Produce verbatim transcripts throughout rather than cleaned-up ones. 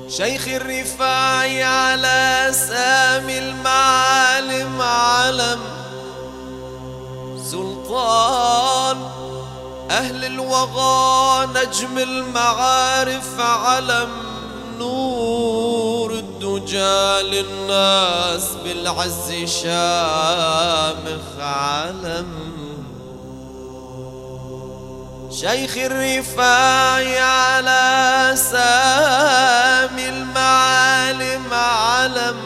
شيخ الرفاعي على سامي المعالم علم، سلطان أهل الوغى نجم المعارف علم، نور الدجى للناس بالعز شامخ علم. شيخ الرفاعي على سامي المعالم علم،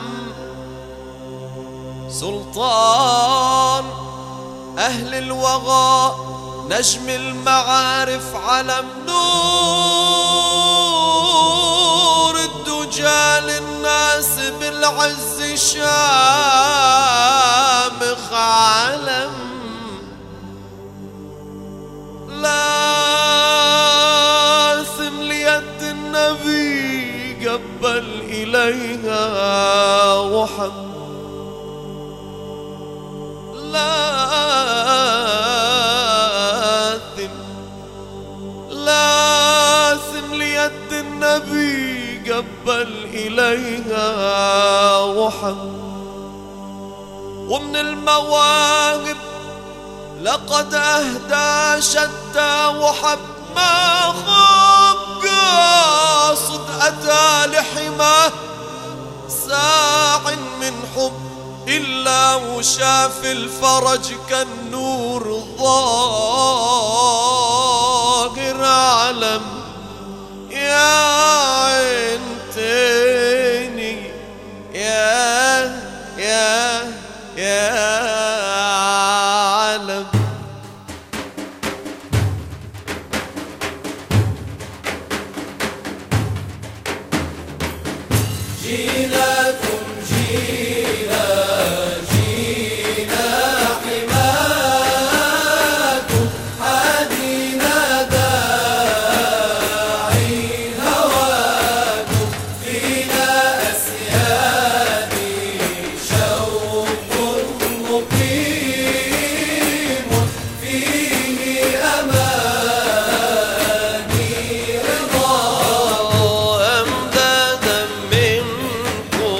سلطان أهل الوغى نجم المعارف علم، نور الدجى للناس بالعز شامخ علم. لاثم ليد النبي قبل إليها وحب، لاثم لاثم ليد النبي قبل إليها وحب. ومن المواهب لقد أهدى شتى وحب، ما خاب قاصد أتى لحماه ساع من حب، إلا وشاف الفرج كالنور ظاهر علم. يا عين تاني يا يا يا عالم. جيناكم جينا جينا حماكم، حادينا داعي هواكم، فينا أسيادي شوق مقيم، فيه أماني رضا. أمدادا منكم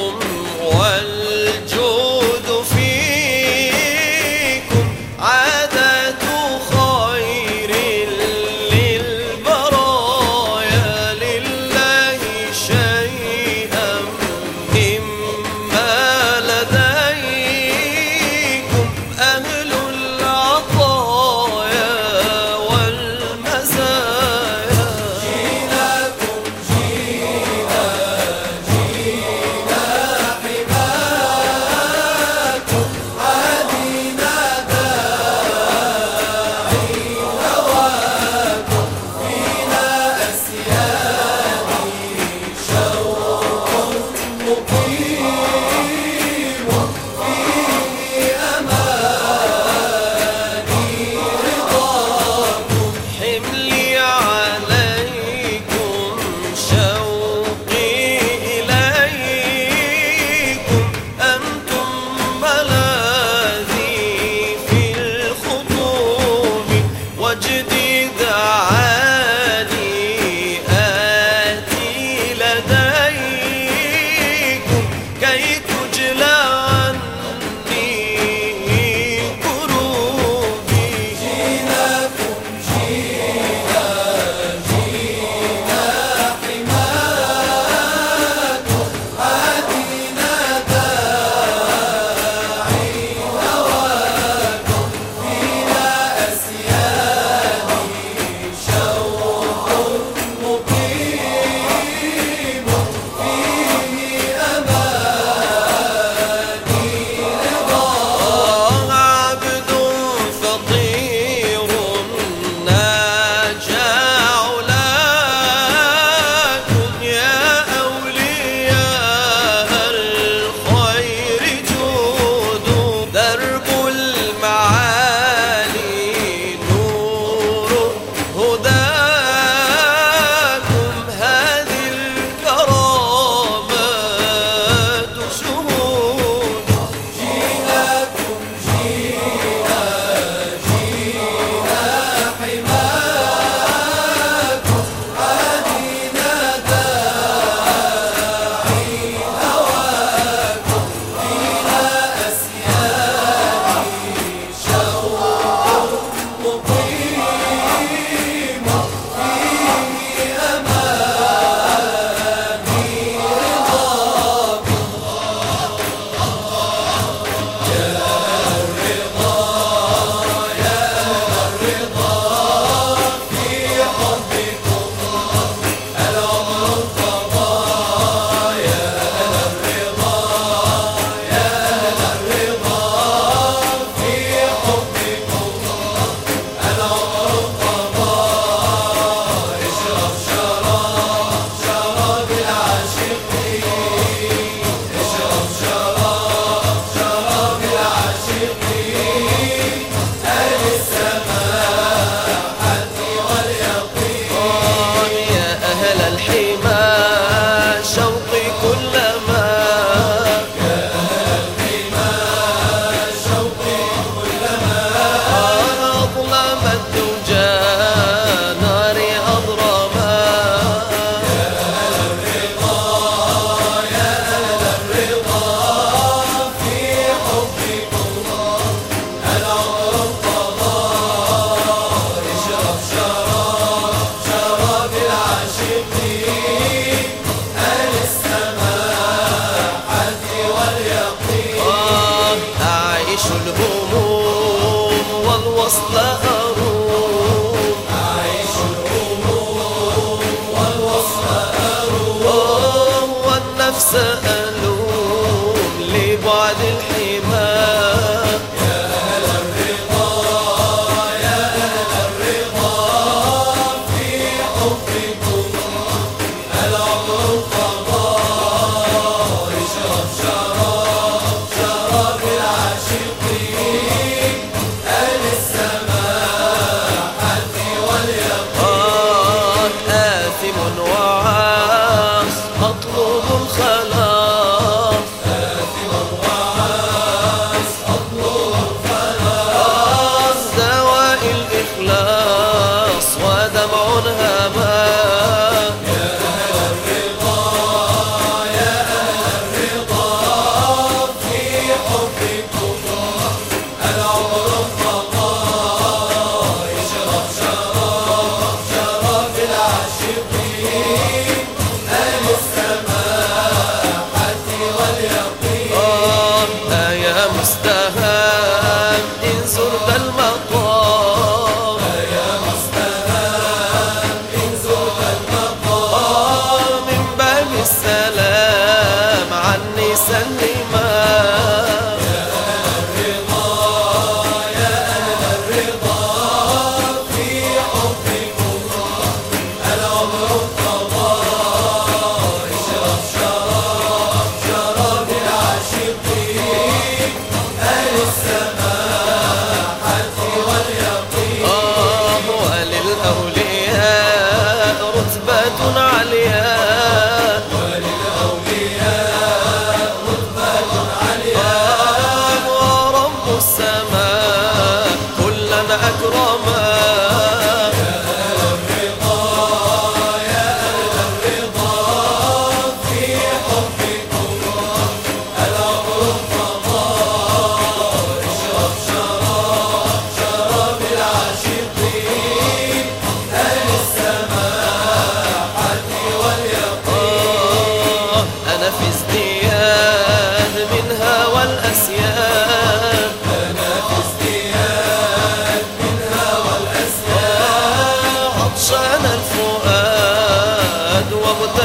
العاشقين أهل السماحة واليقين. آه أعيش الهموم والوصل أروم، أعيش الهموم والوصل أروم، والنفس ألوم لبعد الحمام. يا أهل الرضا يا أهل الرضا في حبكم العمر قضاء. اشرب شراب شراب العاشقين أهل السماحة واليقين. آه آثم وعاص أطلب الخلاص، آثم وعاص أطلب الخلاص. دواء الإخلاص ودمع هباء. يا أهل الرضا يا أهل الرضا في حبكم العمر قضاء. اشرب شراب شراب العاشقين أهل السماحة واليقين. آه يا مستهان إن زرت المقام، يا مستهان إن زرت المقام. من باب السلام عني سلما. يا أهل الرضا يا أهل الرضا في حبكم العمر قضاء. اشرب شراب شراب العاشقين أهل السماحة واليقين. آه وللأولياء رتبة عليا، وللأولياء رتبة عليا. آه ورب السماء كلا أكرما. يا أهل الرضا يا أهل الرضا في حبكم العمر قضاء. اشرب شراب شراب العاشقين أهل السماحة واليقين. آه أنا في ازدياد منها والأسياد، أنا في ازدياد منها والأسياد. عطشان الفؤاد وابتسم